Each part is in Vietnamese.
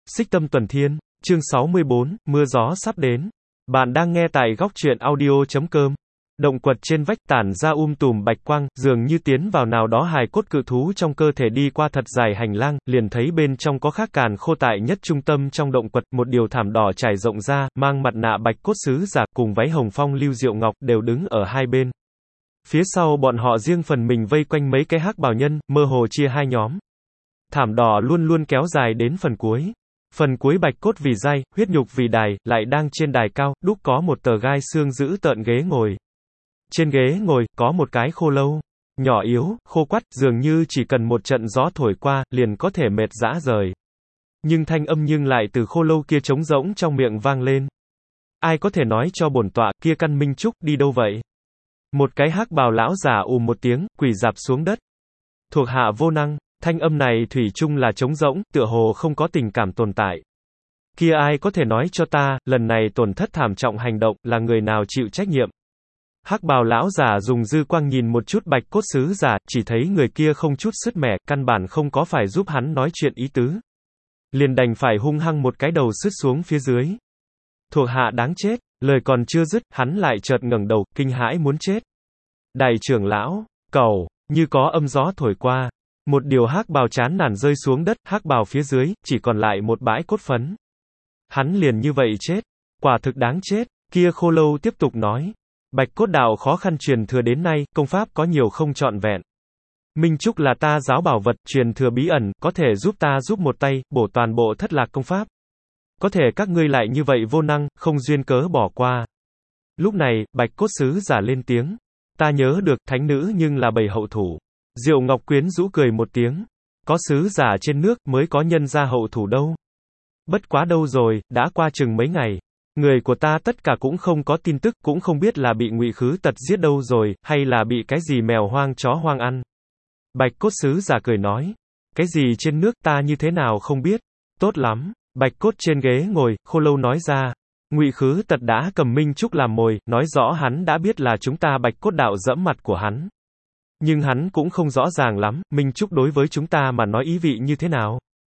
Xích Tâm Tuần Thiên, chương 64, mưa gió sắp đến. Bạn đang nghe tại góc truyện audio.com. Động quật trên vách tản ra tùm bạch quang, dường như tiến vào nào đó hài cốt cự thú trong cơ thể. Đi qua thật dài hành lang, liền thấy bên trong có khắc càn khô tại nhất trung tâm trong động quật, một điều thảm đỏ trải rộng ra, mang mặt nạ bạch cốt sứ giả cùng váy hồng phong Lưu Diệu Ngọc đều đứng ở hai bên. Phía sau bọn họ riêng phần mình vây quanh mấy cái hắc bào nhân, mơ hồ chia hai nhóm. Thảm đỏ luôn luôn kéo dài đến phần cuối. Phần cuối bạch cốt vì dai, huyết nhục vì đài, lại đang trên đài cao, đúc có một tờ gai xương giữ tợn ghế ngồi. Trên ghế ngồi, có một cái khô lâu. Nhỏ yếu, khô quắt, dường như chỉ cần một trận gió thổi qua, liền có thể mệt rã rời. Nhưng thanh âm nhưng lại từ khô lâu kia trống rỗng trong miệng vang lên. Ai có thể nói cho bổn tọa, kia căn Minh Trúc, đi đâu vậy? Một cái hắc bào lão giả một tiếng, quỳ rạp xuống đất. Thuộc hạ vô năng. Thanh âm này thủy chung là trống rỗng, tựa hồ không có tình cảm tồn tại. Kia ai có thể nói cho ta, lần này tổn thất thảm trọng hành động, là người nào chịu trách nhiệm? Hắc bào lão giả dùng dư quang nhìn một chút bạch cốt sứ giả, chỉ thấy người kia không chút sứt mẻ, căn bản không có phải giúp hắn nói chuyện ý tứ. Liền đành phải hung hăng một cái đầu sứt xuống phía dưới. Thuộc hạ đáng chết, lời còn chưa dứt, hắn lại chợt ngẩng đầu, kinh hãi muốn chết. Đại trưởng lão, cầu, như có âm gió thổi qua. Một điều hắc bào chán nản rơi xuống đất, hắc bào phía dưới, chỉ còn lại một bãi cốt phấn. Hắn liền như vậy chết. Quả thực đáng chết. Kia khô lâu tiếp tục nói. Bạch cốt đạo khó khăn truyền thừa đến nay, công pháp có nhiều không trọn vẹn. Minh Trúc là ta giáo bảo vật, truyền thừa bí ẩn, có thể giúp ta giúp một tay, bổ toàn bộ thất lạc công pháp. Có thể các ngươi lại như vậy vô năng, không duyên cớ bỏ qua. Lúc này, bạch cốt sứ giả lên tiếng. Ta nhớ được, thánh nữ nhưng là bầy hậu thủ. Diệu Ngọc quyến rũ cười một tiếng. Có sứ giả trên nước, mới có nhân gia hậu thủ đâu. Bất quá đâu rồi, đã qua chừng mấy ngày. Người của ta tất cả cũng không có tin tức, cũng không biết là bị Ngụy Khứ Tật giết đâu rồi, hay là bị cái gì mèo hoang chó hoang ăn. Bạch cốt sứ giả cười nói. Cái gì trên nước ta như thế nào không biết. Tốt lắm. Bạch cốt trên ghế ngồi, khô lâu nói ra. Ngụy Khứ Tật đã cầm Minh Trúc làm mồi, nói rõ hắn đã biết là chúng ta bạch cốt đạo dẫm mặt của hắn. Nhưng hắn cũng không rõ ràng lắm, Minh Trúc đối với chúng ta mà nói ý vị như thế nào.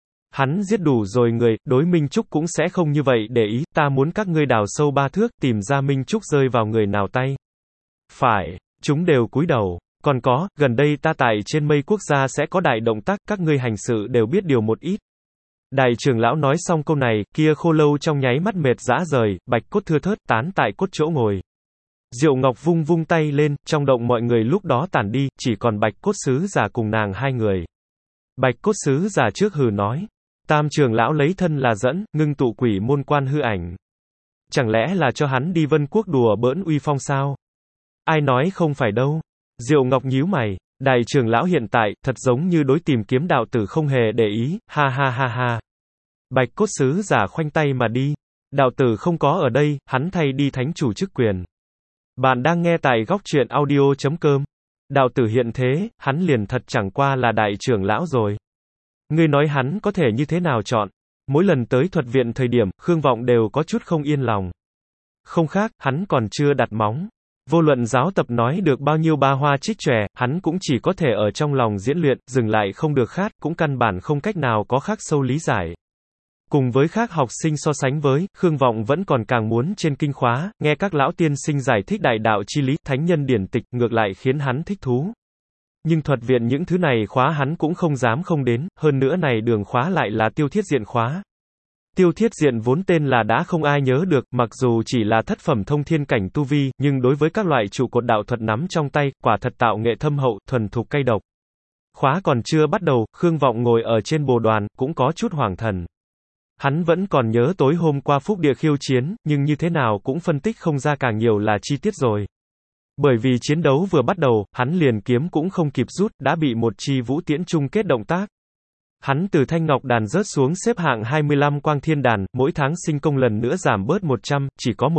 Hắn giết đủ rồi người, đối Minh Trúc cũng sẽ không như vậy để ý, ta muốn các ngươi đào sâu 3 thước, tìm ra Minh Trúc rơi vào người nào tay. Phải, chúng đều cúi đầu. Còn có, gần đây ta tại trên mây quốc gia sẽ có đại động tác, các ngươi hành sự đều biết điều một ít. Đại trưởng lão nói xong câu này, kia khô lâu trong nháy mắt mệt rã rời, bạch cốt thưa thớt, tán tại cốt chỗ ngồi. Diệu Ngọc vung vung tay lên, trong động mọi người lúc đó tản đi, chỉ còn bạch cốt sứ giả cùng nàng hai người. Bạch cốt sứ giả trước hừ nói. Tam trưởng lão lấy thân là dẫn, ngưng tụ quỷ môn quan hư ảnh. Chẳng lẽ là cho hắn đi Vân Quốc đùa bỡn uy phong sao? Ai nói không phải đâu. Diệu Ngọc nhíu mày. Đại trưởng lão hiện tại, thật giống như đối tìm kiếm đạo tử không hề để ý, ha ha ha ha. Bạch cốt sứ giả khoanh tay mà đi. Đạo tử không có ở đây, hắn thay đi thánh chủ chức quyền. Bạn đang nghe tại góc truyện audio.com. Đạo tử hiện thế, hắn liền thật chẳng qua là đại trưởng lão rồi. Ngươi nói hắn có thể như thế nào chọn? Mỗi lần tới thuật viện thời điểm, Khương Vọng đều có chút không yên lòng. Không khác, hắn còn chưa đặt móng. Vô luận giáo tập nói được bao nhiêu ba hoa trích tròe, hắn cũng chỉ có thể ở trong lòng diễn luyện, dừng lại không được khát, cũng căn bản không cách nào có khắc sâu lý giải. Cùng với khác học sinh so sánh với, Khương Vọng vẫn còn càng muốn trên kinh khóa, nghe các lão tiên sinh giải thích đại đạo chi lý, thánh nhân điển tịch, ngược lại khiến hắn thích thú. Nhưng thuật viện những thứ này khóa hắn cũng không dám không đến, hơn nữa này đường khóa lại là tiêu thiết diện khóa. Tiêu thiết diện vốn tên là đã không ai nhớ được, mặc dù chỉ là thất phẩm thông thiên cảnh tu vi, nhưng đối với các loại trụ cột đạo thuật nắm trong tay, quả thật tạo nghệ thâm hậu, thuần thục cay độc. Khóa còn chưa bắt đầu, Khương Vọng ngồi ở trên bồ đoàn, cũng có chút hoảng thần. Hắn vẫn còn nhớ tối hôm qua Phúc Địa khiêu chiến, nhưng như thế nào cũng phân tích không ra càng nhiều là chi tiết rồi. Bởi vì chiến đấu vừa bắt đầu, hắn liền kiếm cũng không kịp rút, đã bị một chi vũ tiễn chung kết động tác. Hắn từ thanh ngọc đàn rớt xuống xếp hạng 25 quang thiên đàn, mỗi tháng sinh công lần nữa giảm bớt 100, chỉ có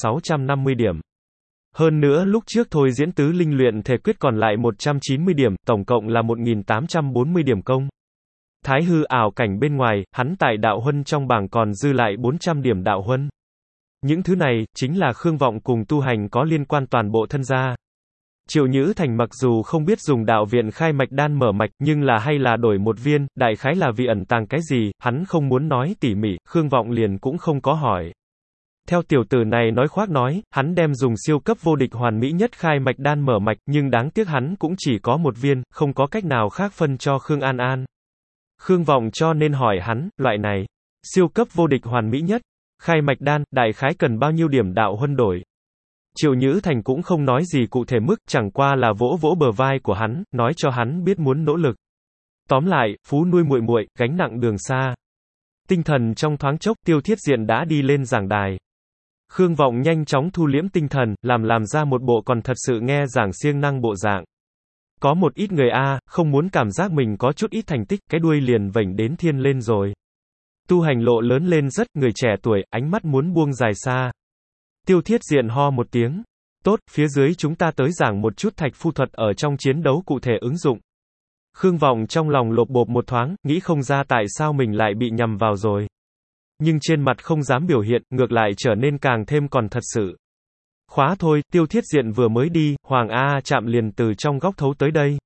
1650 điểm. Hơn nữa lúc trước thôi diễn tứ linh luyện thể quyết còn lại 190 điểm, tổng cộng là 1840 điểm công. Thái hư ảo cảnh bên ngoài, hắn tại đạo huân trong bảng còn dư lại 400 điểm đạo huân. Những thứ này, chính là Khương Vọng cùng tu hành có liên quan toàn bộ thân gia. Triệu Nhữ Thành mặc dù không biết dùng đạo viện khai mạch đan mở mạch, nhưng là hay là đổi một viên, đại khái là vì ẩn tàng cái gì, hắn không muốn nói tỉ mỉ, Khương Vọng liền cũng không có hỏi. Theo tiểu tử này nói khoác nói, hắn đem dùng siêu cấp vô địch hoàn mỹ nhất khai mạch đan mở mạch, nhưng đáng tiếc hắn cũng chỉ có một viên, không có cách nào khác phân cho Khương An An. Khương Vọng cho nên hỏi hắn, loại này, siêu cấp vô địch hoàn mỹ nhất, khai mạch đan, đại khái cần bao nhiêu điểm đạo huân đổi. Triệu Nhữ Thành cũng không nói gì cụ thể mức, chẳng qua là vỗ vỗ bờ vai của hắn, nói cho hắn biết muốn nỗ lực. Tóm lại, phú nuôi muội muội, gánh nặng đường xa. Tinh thần trong thoáng chốc, Tiêu Thiết Diện đã đi lên giảng đài. Khương Vọng nhanh chóng thu liễm tinh thần, làm ra một bộ còn thật sự nghe giảng siêng năng bộ dạng. Có một ít người không muốn cảm giác mình có chút ít thành tích, cái đuôi liền vểnh đến thiên lên rồi. Tu hành lộ lớn lên rất, người trẻ tuổi, ánh mắt muốn buông dài xa. Tiêu Thiết Diện ho một tiếng. Tốt, phía dưới chúng ta tới giảng một chút thạch phu thuật ở trong chiến đấu cụ thể ứng dụng. Khương Vọng trong lòng lộp bộp một thoáng, nghĩ không ra tại sao mình lại bị nhầm vào rồi. Nhưng trên mặt không dám biểu hiện, ngược lại trở nên càng thêm còn thật sự. Khóa thôi, Tiêu Thiết Diện vừa mới đi, Hoàng Chạm liền từ trong góc thấu tới đây.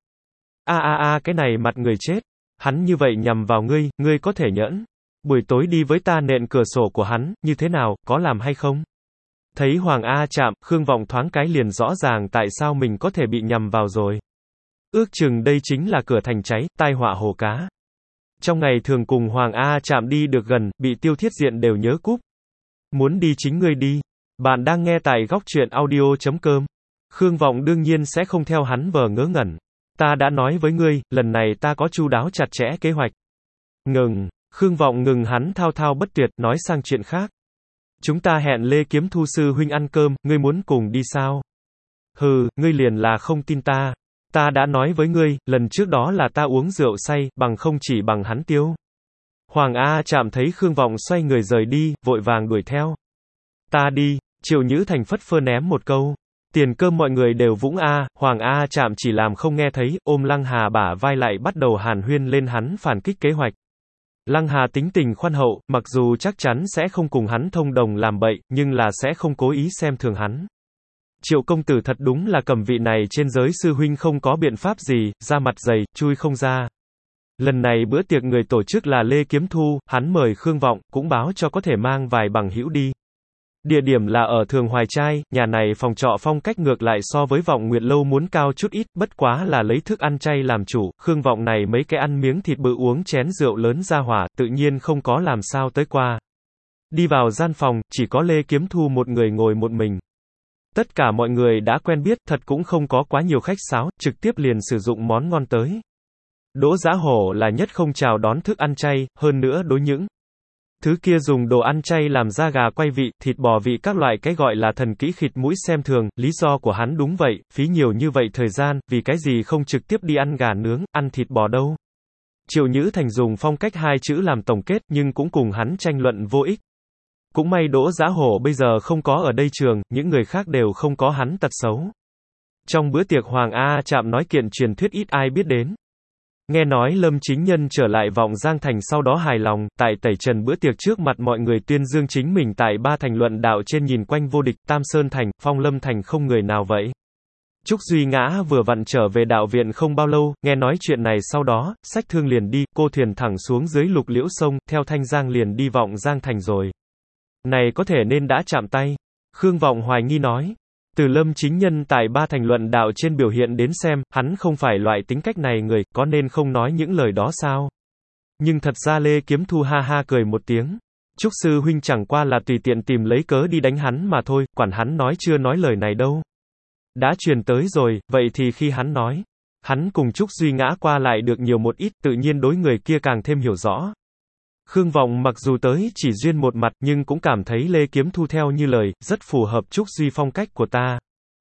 Cái này mặt người chết. Hắn như vậy nhầm vào ngươi có thể nhẫn. Buổi tối đi với ta nện cửa sổ của hắn, như thế nào, có làm hay không? Thấy Hoàng Chạm, Khương Vọng thoáng cái liền rõ ràng tại sao mình có thể bị nhầm vào rồi. Ước chừng đây chính là cửa thành cháy, tai họa hồ cá. Trong ngày thường cùng Hoàng Chạm đi được gần, bị Tiêu Thiết Diện đều nhớ cúp. Muốn đi chính ngươi đi. Bạn đang nghe tại góc truyện audio.com. Khương Vọng đương nhiên sẽ không theo hắn vờ ngớ ngẩn. Ta đã nói với ngươi, lần này ta có chu đáo chặt chẽ kế hoạch. Ngừng. Khương Vọng ngừng hắn thao thao bất tuyệt, nói sang chuyện khác. Chúng ta hẹn Lê Kiếm Thu sư huynh ăn cơm, ngươi muốn cùng đi sao? Hừ, ngươi liền là không tin ta. Ta đã nói với ngươi, lần trước đó là ta uống rượu say, bằng không chỉ bằng hắn tiêu. Hoàng Chạm thấy Khương Vọng xoay người rời đi, vội vàng đuổi theo. Ta đi, Triệu Nhữ Thành phất phơ ném một câu. Tiền cơm mọi người đều vũng Hoàng Chạm chỉ làm không nghe thấy, ôm Lăng Hà bả vai lại bắt đầu hàn huyên lên hắn phản kích kế hoạch. Lăng Hà tính tình khoan hậu, mặc dù chắc chắn sẽ không cùng hắn thông đồng làm bậy, nhưng là sẽ không cố ý xem thường hắn. Triệu công tử thật đúng là cầm vị này trên giới sư huynh không có biện pháp gì, ra mặt dày, chui không ra. Lần này bữa tiệc người tổ chức là Lê Kiếm Thu, hắn mời Khương Vọng, cũng báo cho có thể mang vài bằng hữu đi. Địa điểm là ở Thường Hoài Trai, nhà này phòng trọ phong cách ngược lại so với Vọng Nguyệt Lâu muốn cao chút ít, bất quá là lấy thức ăn chay làm chủ, Khương Vọng này mấy cái ăn miếng thịt bự uống chén rượu lớn ra hỏa, tự nhiên không có làm sao tới qua. Đi vào gian phòng, chỉ có Lê Kiếm Thu một người ngồi một mình. Tất cả mọi người đã quen biết, thật cũng không có quá nhiều khách sáo, trực tiếp liền sử dụng món ngon tới. Đỗ Giá Hổ là nhất không chào đón thức ăn chay, hơn nữa đối những thứ kia dùng đồ ăn chay làm da gà quay vị, thịt bò vị các loại cái gọi là thần kỹ khịt mũi xem thường, lý do của hắn đúng vậy, phí nhiều như vậy thời gian, vì cái gì không trực tiếp đi ăn gà nướng, ăn thịt bò đâu. Triệu Nhữ Thành dùng phong cách hai chữ làm tổng kết, nhưng cũng cùng hắn tranh luận vô ích. Cũng may Đỗ Giá Hổ bây giờ không có ở đây trường, những người khác đều không có hắn tật xấu. Trong bữa tiệc Hoàng Chạm nói kiện truyền thuyết ít ai biết đến. Nghe nói Lâm Chính Nhân trở lại Vọng Giang Thành sau đó hài lòng, tại tẩy trần bữa tiệc trước mặt mọi người tuyên dương chính mình tại 3 thành luận đạo trên nhìn quanh vô địch, Tam Sơn Thành, Phong Lâm Thành không người nào vậy. Trúc Duy Ngã vừa vặn trở về đạo viện không bao lâu, nghe nói chuyện này sau đó, xách thương liền đi, cô thuyền thẳng xuống dưới Lục Liễu sông, theo Thanh Giang liền đi Vọng Giang Thành rồi. Này có thể nên đã chạm tay. Khương Vọng hoài nghi nói. Từ Lâm Chính Nhân tại 3 thành luận đạo trên biểu hiện đến xem, hắn không phải loại tính cách này người, có nên không nói những lời đó sao? Nhưng thật ra Lê Kiếm Thu ha ha cười một tiếng. Trúc sư huynh chẳng qua là tùy tiện tìm lấy cớ đi đánh hắn mà thôi, quản hắn nói chưa nói lời này đâu. Đã truyền tới rồi, vậy thì khi hắn nói, hắn cùng Trúc Duy Ngã qua lại được nhiều một ít, tự nhiên đối người kia càng thêm hiểu rõ. Khương Vọng mặc dù tới chỉ duyên một mặt nhưng cũng cảm thấy Lê Kiếm Thu theo như lời, rất phù hợp Trúc Duy phong cách của ta.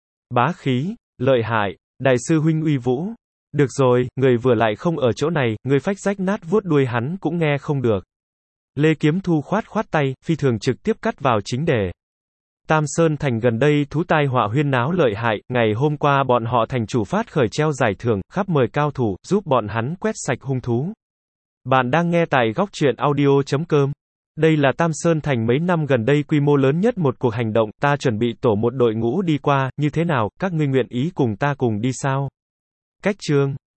Bá khí, lợi hại, đại sư huynh uy vũ. Được rồi, người vừa lại không ở chỗ này, người phách rách nát vuốt đuôi hắn cũng nghe không được. Lê Kiếm Thu khoát khoát tay, phi thường trực tiếp cắt vào chính đề. Tam Sơn Thành gần đây thú tai họa huyên náo lợi hại, ngày hôm qua bọn họ thành chủ phát khởi treo giải thưởng, khắp mời cao thủ, giúp bọn hắn quét sạch hung thú. Bạn đang nghe tại góc truyện audio.com. Đây là Tam Sơn Thành mấy năm gần đây quy mô lớn nhất một cuộc hành động, ta chuẩn bị tổ một đội ngũ đi qua, như thế nào, các ngươi nguyện ý cùng ta cùng đi sao? Cách chương